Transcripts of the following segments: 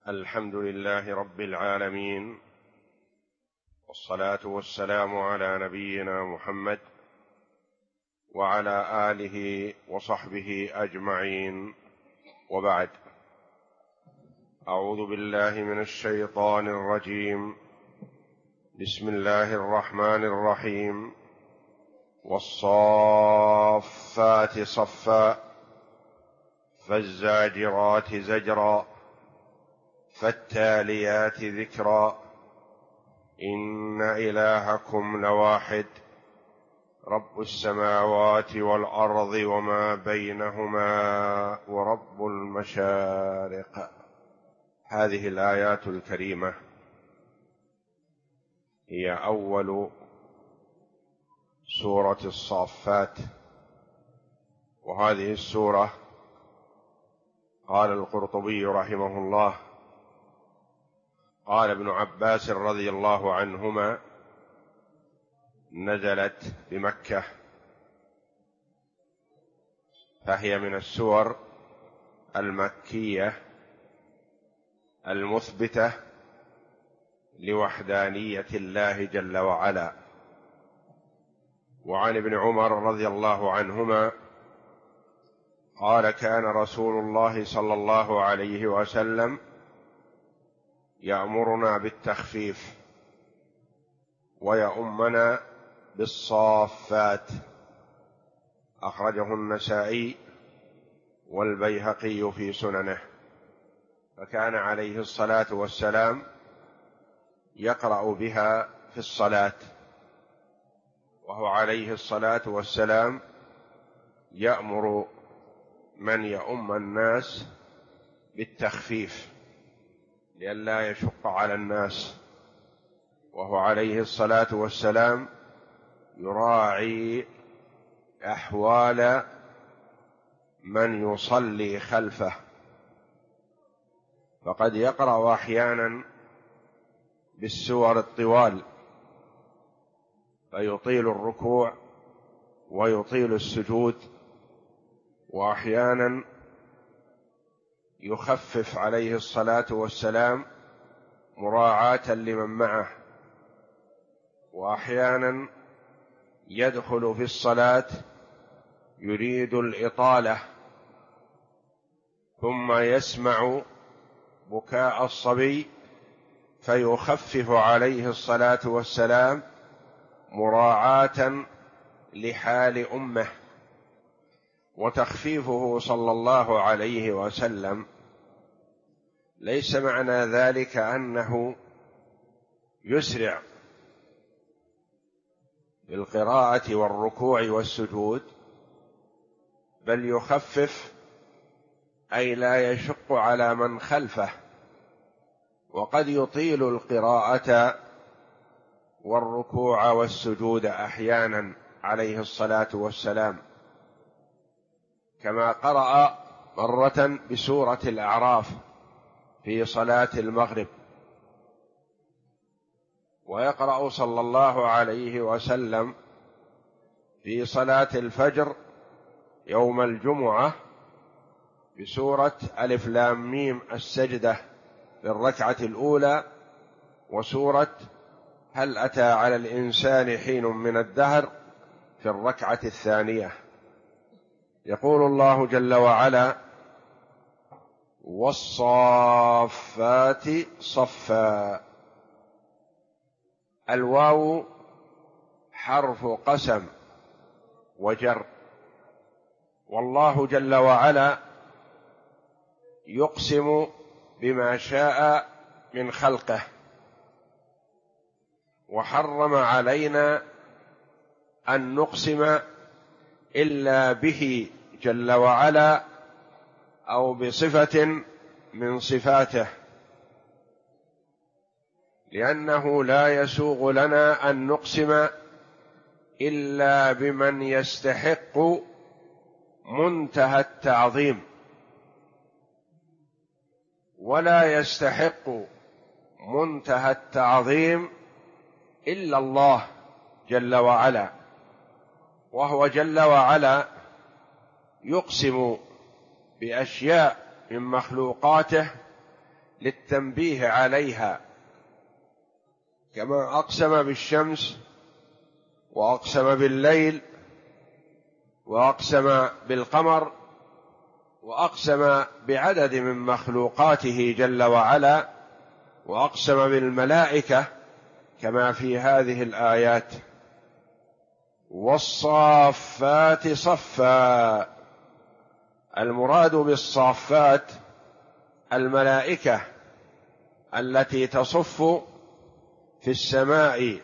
الحمد لله رب العالمين، والصلاة والسلام على نبينا محمد وعلى آله وصحبه أجمعين، وبعد. أعوذ بالله من الشيطان الرجيم. بسم الله الرحمن الرحيم. والصافات صفا فالزاجرات زجرا فالتاليات ذكرا إن إلهكم لواحد رب السماوات والأرض وما بينهما ورب المشارق. هذه الآيات الكريمة هي أول سورة الصافات، وهذه السورة قال القرطبي رحمه الله قال ابن عباس رضي الله عنهما نزلت بمكة، فهي من السور المكية المثبتة لوحدانية الله جل وعلا. وعن ابن عمر رضي الله عنهما قال كان رسول الله صلى الله عليه وسلم يأمرنا بالتخفيف ويؤمنا بالصافات، أخرجه النسائي والبيهقي في سننه. فكان عليه الصلاة والسلام يقرأ بها في الصلاة، وهو عليه الصلاة والسلام يأمر من يؤم الناس بالتخفيف لئلا يشق على الناس، وهو عليه الصلاة والسلام يراعي أحوال من يصلي خلفه، فقد يقرأ أحيانا بالسور الطوال فيطيل الركوع ويطيل السجود، وأحيانا يخفف عليه الصلاة والسلام مراعاة لمن معه، وأحيانا يدخل في الصلاة يريد الإطالة ثم يسمع بكاء الصبي فيخفف عليه الصلاة والسلام مراعاة لحال أمه. وتخفيفه صلى الله عليه وسلم ليس معنى ذلك أنه يسرع بالقراءة والركوع والسجود، بل يخفف أي لا يشق على من خلفه، وقد يطيل القراءة والركوع والسجود أحيانا عليه الصلاة والسلام، كما قرأ مرة بسورة الأعراف في صلاة المغرب، ويقرأ صلى الله عليه وسلم في صلاة الفجر يوم الجمعة بسورة ألف لام ميم السجدة في الركعة الأولى، وسورة هل أتى على الإنسان حين من الدهر في الركعة الثانية. يقول الله جل وعلا: والصافات صفا. الواو حرف قسم وجر، والله جل وعلا يقسم بما شاء من خلقه، وحرم علينا أن نقسم إلا به جل وعلا أو بصفة من صفاته، لأنه لا يسوغ لنا أن نقسم إلا بمن يستحق منتهى التعظيم، ولا يستحق منتهى التعظيم إلا الله جل وعلا، وهو جل وعلا يقسم بأشياء من مخلوقاته للتنبيه عليها، كما أقسم بالشمس وأقسم بالليل وأقسم بالقمر وأقسم بعدد من مخلوقاته جل وعلا، وأقسم بالملائكة كما في هذه الآيات. والصافات صفا، المراد بالصافات الملائكة التي تصف في السماء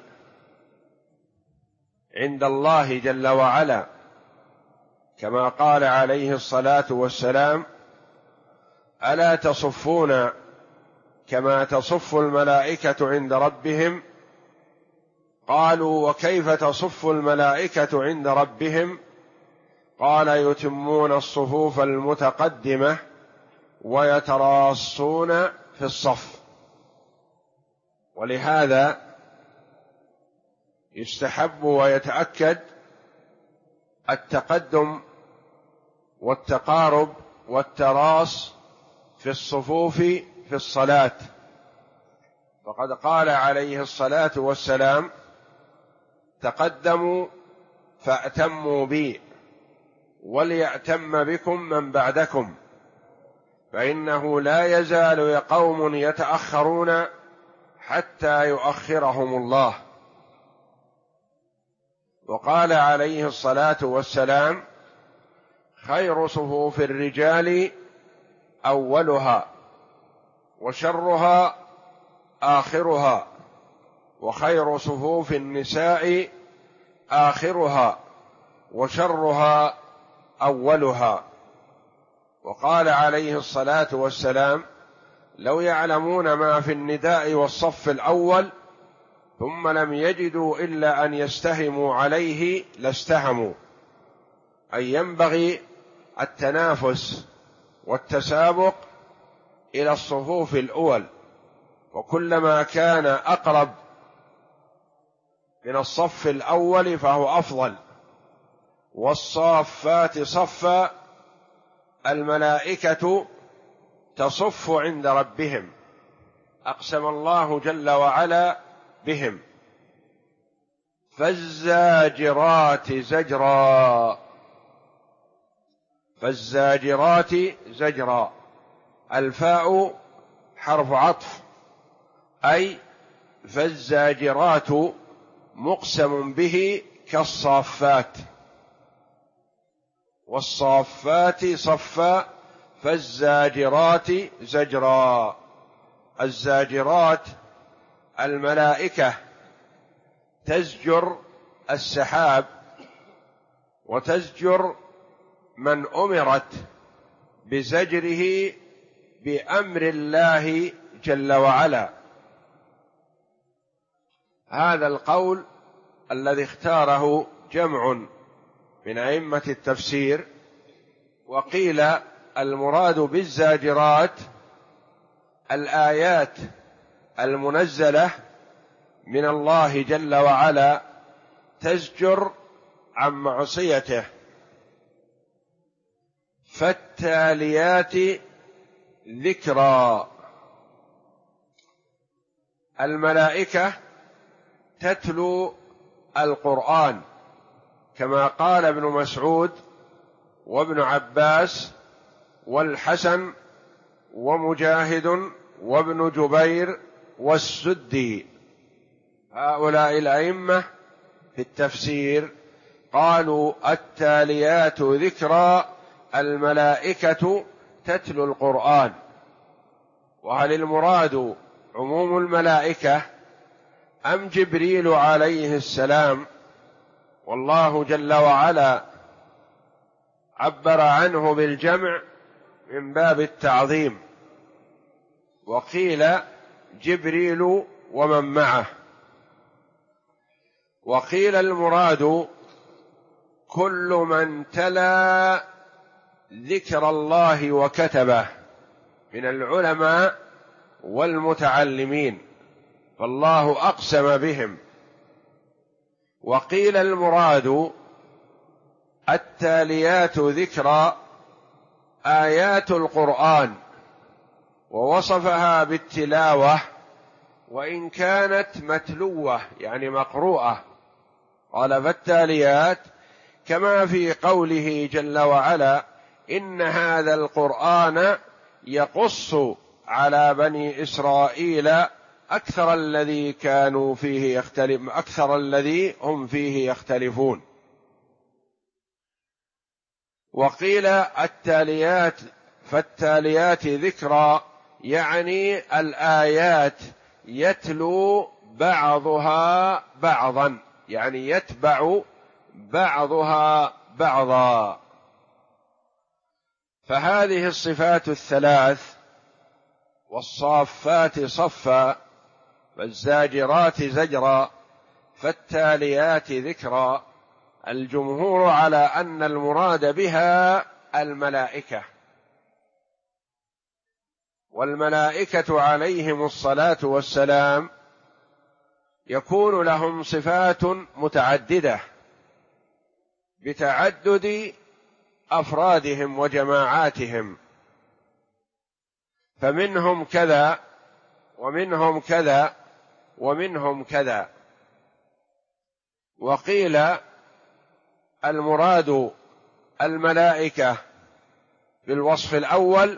عند الله جل وعلا، كما قال عليه الصلاة والسلام: ألا تصفون كما تصف الملائكة عند ربهم؟ قالوا: وكيف تصف الملائكة عند ربهم؟ قال: يتمون الصفوف المتقدمة ويتراصون في الصف. ولهذا يستحب ويتأكد التقدم والتقارب والتراص في الصفوف في الصلاة، فقد قال عليه الصلاة والسلام: تقدموا فأتموا بي وليأتم بكم من بعدكم، فإنه لا يزال قوم يتأخرون حتى يؤخرهم الله. وقال عليه الصلاة والسلام: خير صفوف الرجال أولها وشرها آخرها، وخير صفوف النساء آخرها وشرها أولها. وقال عليه الصلاة والسلام: لو يعلمون ما في النداء والصف الأول ثم لم يجدوا إلا أن يستهموا عليه لاستهموا، أي ينبغي التنافس والتسابق إلى الصفوف الأول، وكلما كان أقرب من الصف الأول فهو أفضل. والصافات صفا، الملائكة تصف عند ربهم، أقسم الله جل وعلا بهم. فالزاجرات زجرا، فالزاجرات زجرا، الفاء حرف عطف، أي فالزاجرات مقسم به كالصافات، والصافات صفا، فالزاجرات زجرا. الزاجرات الملائكة تزجر السحاب وتزجر من أمرت بزجره بأمر الله جل وعلا. هذا القول الذي اختاره جمع من أئمة التفسير. وقيل المراد بالزاجرات الآيات المنزلة من الله جل وعلا تزجر عن معصيته. فالتاليات ذكرا، الملائكة تتلو القرآن، كما قال ابن مسعود وابن عباس والحسن ومجاهد وابن جبير والسدي، هؤلاء الأئمة في التفسير قالوا: التاليات ذكرى، الملائكة تتلو القرآن. وهل المراد عموم الملائكة أم جبريل عليه السلام؟ والله جل وعلا عبر عنه بالجمع من باب التعظيم، وقيل جبريل ومن معه. وقيل المراد كل من تلا ذكر الله وكتبه من العلماء والمتعلمين، فالله أقسم بهم. وقيل المراد التاليات ذكرى آيات القرآن ووصفها بالتلاوة وإن كانت متلوة يعني مقروءة، قال فالتاليات، كما في قوله جل وعلا إن هذا القرآن يقص على بني إسرائيل أكثر الذي هم فيه يختلفون. وقيل التاليات فالتاليات ذكرى، يعني الآيات يتلو بعضها بعضا، يعني يتبع بعضها بعضا. فهذه الصفات الثلاث، والصافات صفا، فالزاجرات زجرا، فالتاليات ذكرا، الجمهور على أن المراد بها الملائكة، والملائكة عليهم الصلاة والسلام يكون لهم صفات متعددة بتعدد أفرادهم وجماعاتهم، فمنهم كذا ومنهم كذا ومنهم كذا. وقيل المراد الملائكة بالوصف الأول،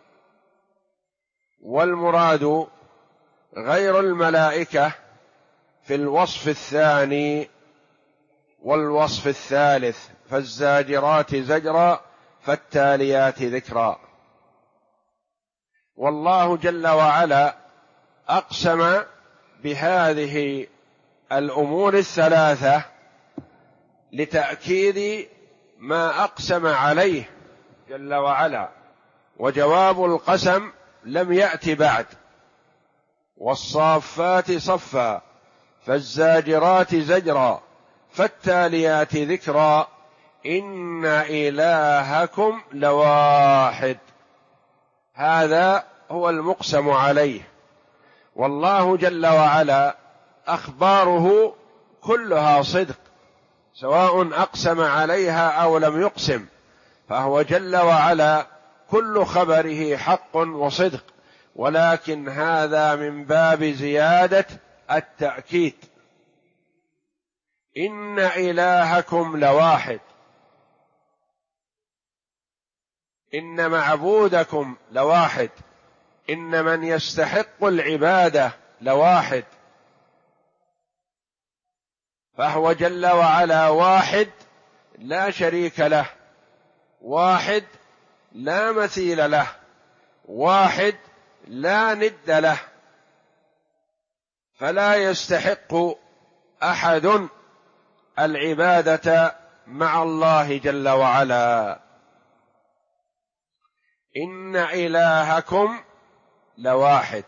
والمراد غير الملائكة في الوصف الثاني والوصف الثالث، فالزاجرات زجرا فالتاليات ذكرا. والله جل وعلا أقسم بهذه الأمور الثلاثة لتأكيد ما أقسم عليه جل وعلا، وجواب القسم لم يأت بعد. والصافات صفا، فالزاجرات زجرا، فالتاليات ذكرا، إن إلهكم لواحد. هذا هو المقسم عليه، والله جل وعلا أخباره كلها صدق، سواء أقسم عليها أو لم يقسم، فهو جل وعلا كل خبره حق وصدق، ولكن هذا من باب زيادة التأكيد. إن إلهكم لواحد، إن معبودكم لواحد، إن من يستحق العبادة لواحد، فهو جل وعلا واحد لا شريك له، واحد لا مثيل له، واحد لا ند له، فلا يستحق أحد العبادة مع الله جل وعلا. إن إلهكم لواحد،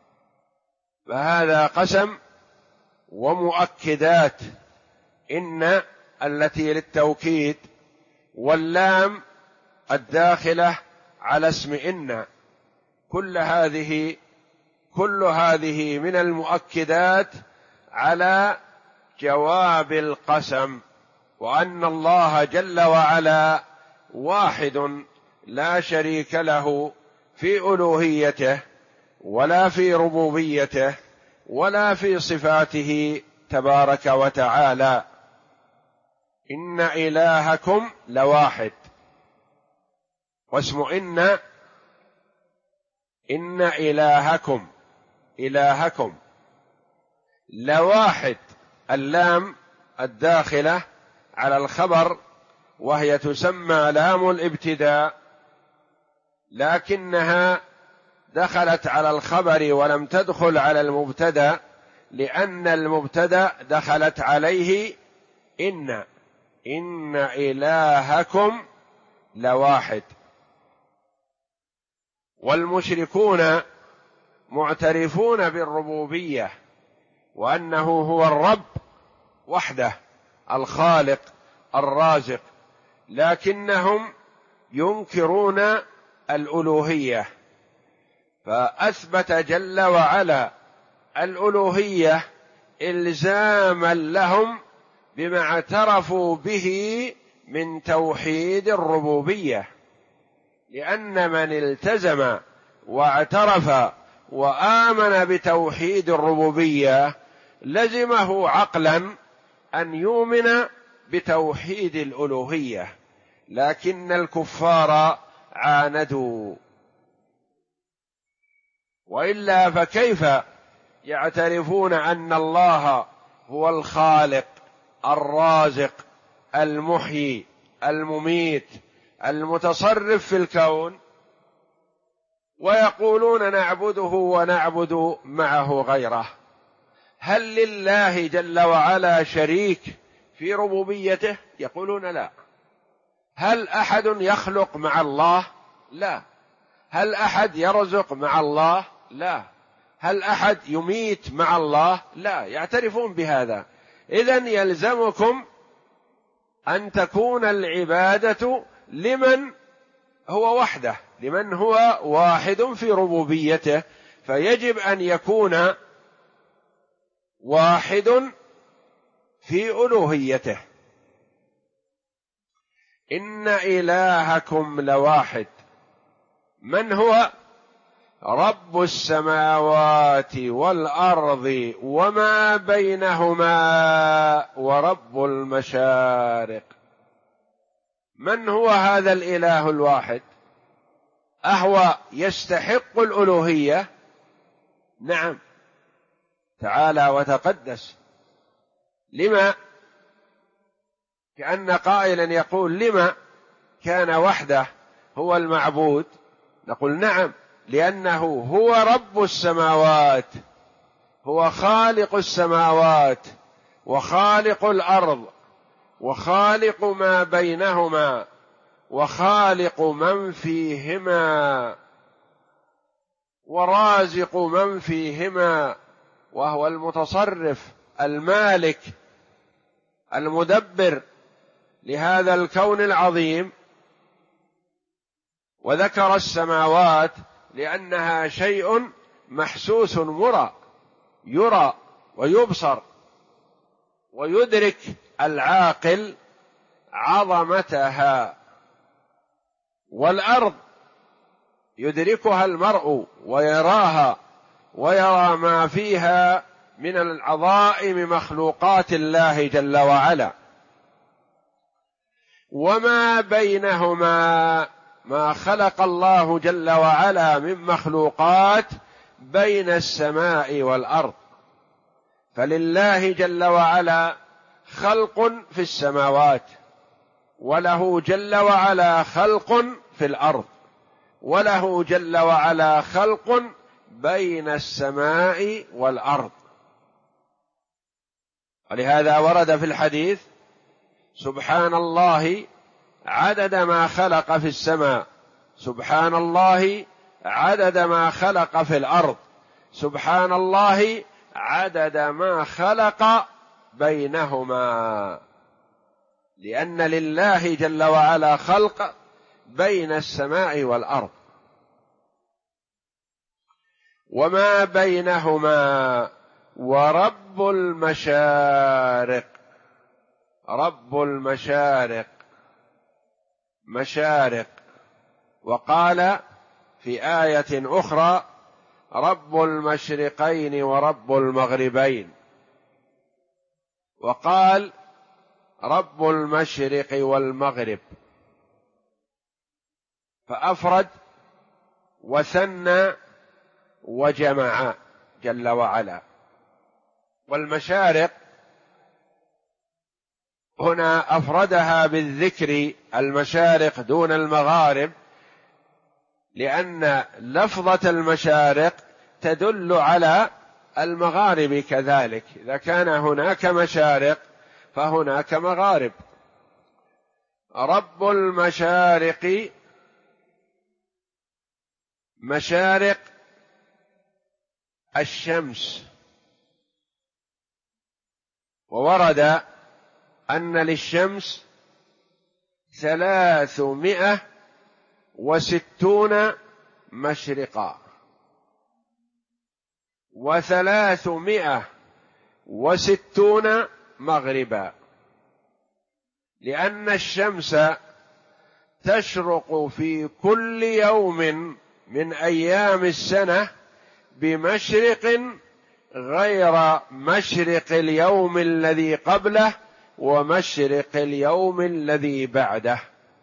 فهذا قسم ومؤكدات، إن التي للتوكيد، واللام الداخلة على اسم إن، كل هذه من المؤكدات على جواب القسم، وأن الله جل وعلا واحد لا شريك له في ألوهيته ولا في ربوبيته ولا في صفاته تبارك وتعالى. إن إلهكم لواحد، واسم إن إلهكم لواحد، اللام الداخلة على الخبر، وهي تسمى لام الابتداء، لكنها دخلت على الخبر ولم تدخل على المبتدأ، لأن المبتدأ دخلت عليه إن إلهكم لواحد. والمشركون معترفون بالربوبية، وأنه هو الرب وحده الخالق الرازق، لكنهم ينكرون الألوهية، فأثبت جل وعلا الألوهية إلزاما لهم بما اعترفوا به من توحيد الربوبية، لأن من التزم واعترف وآمن بتوحيد الربوبية لزمه عقلا أن يؤمن بتوحيد الألوهية، لكن الكفار عاندوا، وإلا فكيف يعترفون أن الله هو الخالق الرازق المحيي المميت المتصرف في الكون، ويقولون نعبده ونعبد معه غيره؟ هل لله جل وعلا شريك في ربوبيته؟ يقولون لا. هل أحد يخلق مع الله؟ لا. هل أحد يرزق مع الله؟ لا. هل أحد يميت مع الله؟ لا، يعترفون بهذا. إذن يلزمكم أن تكون العبادة لمن هو وحده، لمن هو واحد في ربوبيته، فيجب أن يكون واحد في ألوهيته. إن إلهكم لواحد. من هو؟ رب السماوات والأرض وما بينهما ورب المشارق. من هو هذا الإله الواحد؟ أهو يستحق الألوهية؟ نعم، تعالى وتقدس. لما؟ كأن قائلا يقول لما كان وحده هو المعبود؟ نقول نعم، لأنه هو رب السماوات، هو خالق السماوات وخالق الأرض وخالق ما بينهما وخالق من فيهما ورازق من فيهما، وهو المتصرف المالك المدبر لهذا الكون العظيم. وذكر السماوات لأنها شيء محسوس مرى، يرى ويبصر ويدرك العاقل عظمتها. والأرض يدركها المرء ويراها ويرى ما فيها من العظائم مخلوقات الله جل وعلا. وما بينهما، ما خلق الله جل وعلا من مخلوقات بين السماء والأرض، فلله جل وعلا خلق في السماوات، وله جل وعلا خلق في الأرض، وله جل وعلا خلق بين السماء والأرض. ولهذا ورد في الحديث: سبحان الله عدد ما خلق في السماء، سبحان الله عدد ما خلق في الأرض، سبحان الله عدد ما خلق بينهما، لأن لله جل وعلا خلق بين السماء والأرض. وما بينهما ورب المشارق. رب المشارق، مشارق. وقال في آية أخرى: رب المشرقين ورب المغربين. وقال: رب المشرق والمغرب، فأفرد وثنى وجمع جل وعلا. والمشارق هنا أفردها بالذكر، المشارق دون المغارب، لأن لفظة المشارق تدل على المغارب كذلك، إذا كان هناك مشارق فهناك مغارب. رب المشارق، مشارق الشمس. وورد أن للشمس 360 مشرقا و360 مغربا، لأن الشمس تشرق في كل يوم من أيام السنة بمشرق غير مشرق اليوم الذي قبله ومشرق اليوم الذي بعده،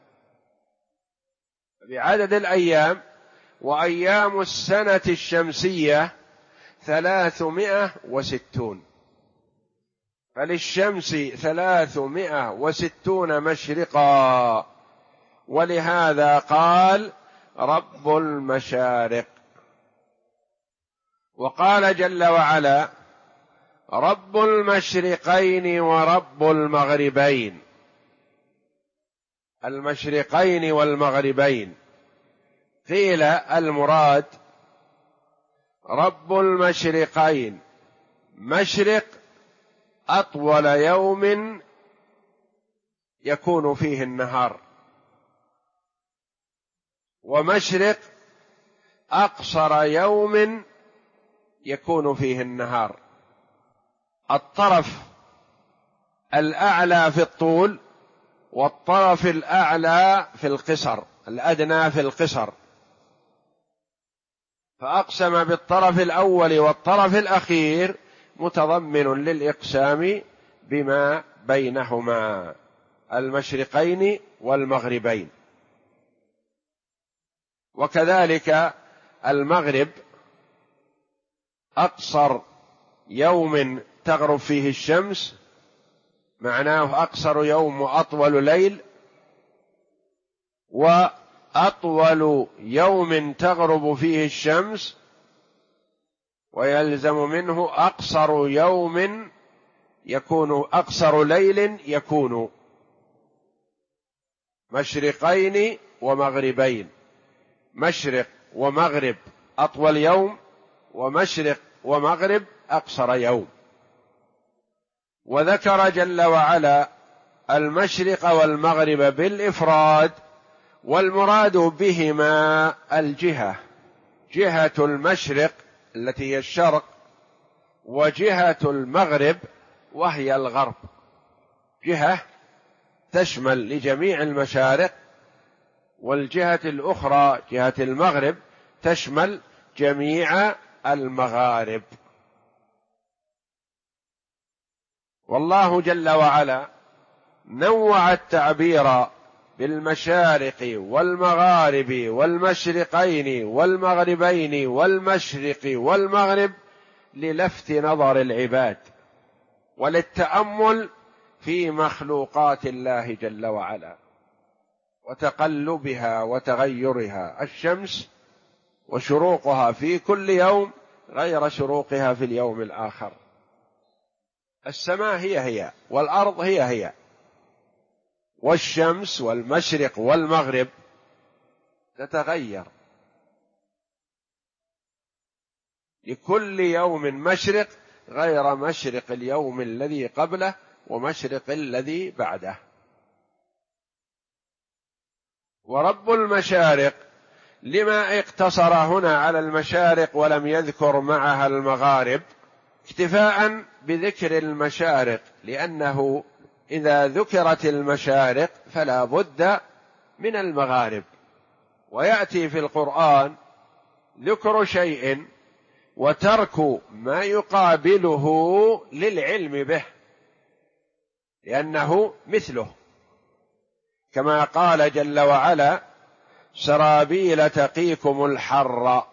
بعدد الأيام. وأيام السنة الشمسية 360، فللشمس 360 مشرقا، ولهذا قال رب المشارق. وقال جل وعلا رب المشرقين ورب المغربين. المشرقين والمغربين، قيل المراد رب المشرقين مشرق أطول يوم يكون فيه النهار، ومشرق أقصر يوم يكون فيه النهار. الطرف الأعلى في الطول والطرف الأعلى في القصر، الأدنى في القصر، فأقسم بالطرف الأول والطرف الأخير متضمن للإقسام بما بينهما، المشرقين والمغربين. وكذلك المغرب أقصر يوم تغرب فيه الشمس، معناه أقصر يوم وأطول ليل، وأطول يوم تغرب فيه الشمس، ويلزم منه أقصر يوم يكون أقصر ليل يكون. مشرقين ومغربين، مشرق ومغرب أطول يوم، ومشرق ومغرب أقصر يوم. وذكر جل وعلا المشرق والمغرب بالإفراد، والمراد بهما الجهة، جهة المشرق التي هي الشرق، وجهة المغرب وهي الغرب، جهة تشمل لجميع المشارق، والجهة الأخرى جهة المغرب تشمل جميع المغارب. والله جل وعلا نوع التعبير بالمشارق والمغارب والمشرقين والمغربين والمشرق والمغرب للفت نظر العباد وللتأمل في مخلوقات الله جل وعلا وتقلبها وتغيرها. الشمس وشروقها في كل يوم غير شروقها في اليوم الآخر، السماء هي والأرض هي، والشمس والمشرق والمغرب تتغير، لكل يوم مشرق غير مشرق اليوم الذي قبله ومشرق الذي بعده. ورب المشارق لما اقتصر هنا على المشارق ولم يذكر معها المغارب؟ اكتفاء بذكر المشارق، لأنه إذا ذكرت المشارق فلا بد من المغارب، ويأتي في القرآن ذكر شيء وترك ما يقابله للعلم به، لأنه مثله، كما قال جل وعلا سرابيل تقيكم الحر.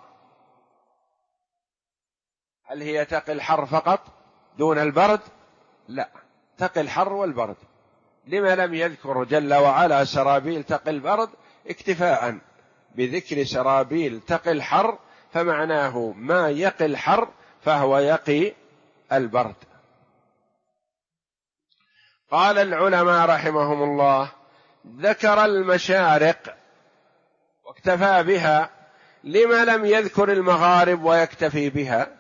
هل هي تقي الحر فقط دون البرد؟ لا، تقي الحر والبرد. لما لم يذكر جل وعلا سرابيل تقي البرد؟ اكتفاء بذكر سرابيل تقي الحر، فمعناه ما يقي الحر فهو يقي البرد. قال العلماء رحمهم الله ذكر المشارق واكتفى بها، لما لم يذكر المغارب ويكتفي بها؟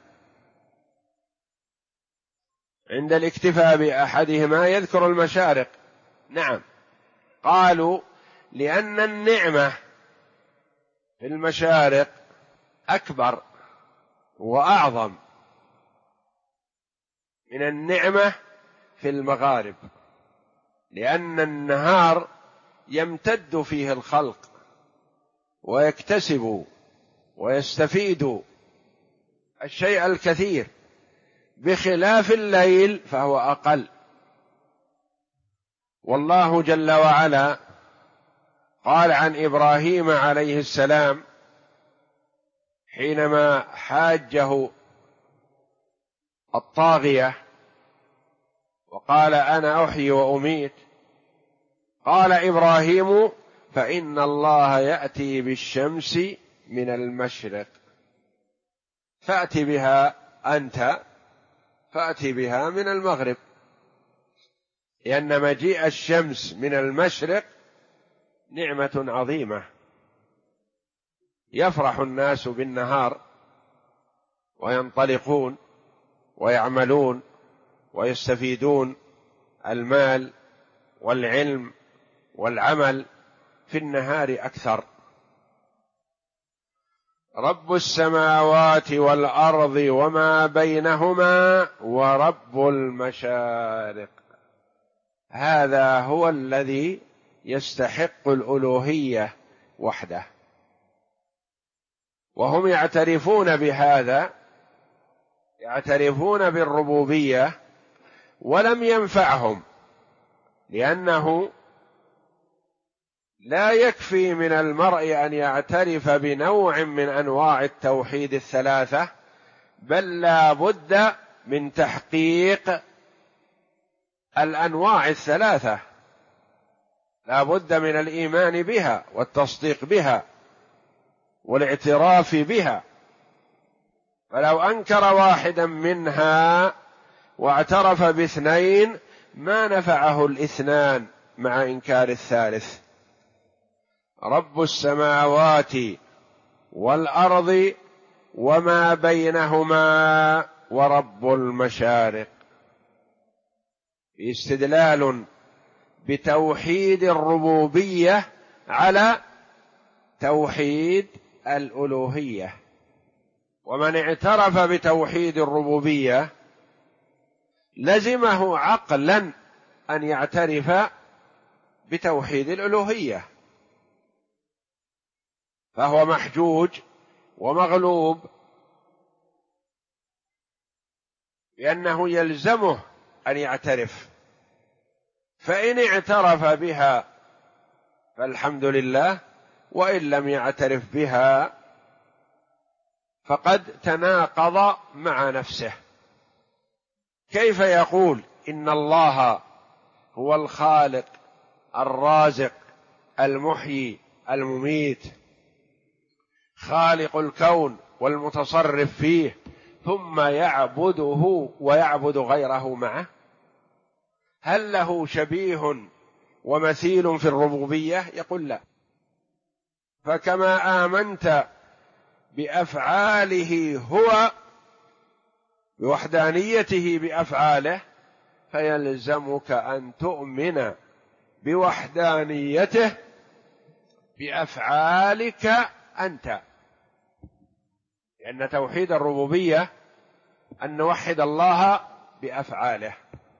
عند الاكتفاء بأحدهما يذكر المشارق. نعم، قالوا لأن النعمة في المشارق أكبر وأعظم من النعمة في المغارب، لأن النهار يمتد فيه الخلق ويكتسب ويستفيد الشيء الكثير، بخلاف الليل فهو أقل. والله جل وعلا قال عن إبراهيم عليه السلام حينما حاجه الطاغية وقال أنا أحيي وأميت، قال إبراهيم فإن الله يأتي بالشمس من المشرق فأت بها أنت فأت بها من المغرب، لأن مجيء الشمس من المشرق نعمة عظيمة، يفرح الناس بالنهار وينطلقون ويعملون ويستفيدون المال والعلم والعمل في النهار أكثر. رب السماوات والأرض وما بينهما ورب المشارق، هذا هو الذي يستحق الألوهية وحده، وهم يعترفون بهذا، يعترفون بالربوبية، ولم ينفعهم، لأنه لا يكفي من المرء أن يعترف بنوع من أنواع التوحيد الثلاثة، بل لا بد من تحقيق الأنواع الثلاثة، لا بد من الإيمان بها والتصديق بها والاعتراف بها. فلو أنكر واحدا منها واعترف باثنين ما نفعه الاثنان مع إنكار الثالث. رب السماوات والأرض وما بينهما ورب المشارق، استدلال بتوحيد الربوبية على توحيد الألوهية. ومن اعترف بتوحيد الربوبية لزمه عقلا أن يعترف بتوحيد الألوهية، فهو محجوج ومغلوب، لأنه يلزمه أن يعترف، فإن اعترف بها فالحمد لله، وإن لم يعترف بها فقد تناقض مع نفسه. كيف يقول إن الله هو الخالق الرازق المحيي المميت خالق الكون والمتصرف فيه، ثم يعبده ويعبد غيره معه؟ هل له شبيه ومثيل في الربوبية؟ يقول لا. فكما آمنت بأفعاله هو بوحدانيته بأفعاله، فيلزمك أن تؤمن بوحدانيته بأفعالك أنت، لأن توحيد الربوبية أن نوحد الله بأفعاله،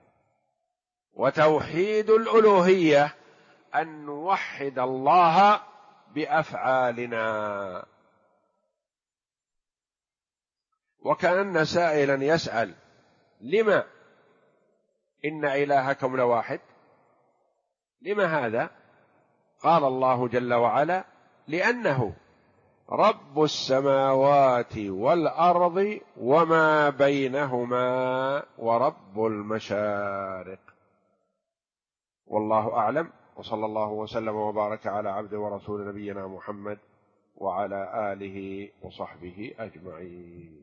وتوحيد الألوهية أن نوحد الله بأفعالنا. وكأن سائلا يسأل لما إن إلهكم لواحد؟ لما هذا؟ قال الله جل وعلا لأنه رب السماوات والأرض وما بينهما ورب المشارق. والله أعلم، وصلى الله وسلم وبارك على عبده ورسول نبينا محمد وعلى آله وصحبه أجمعين.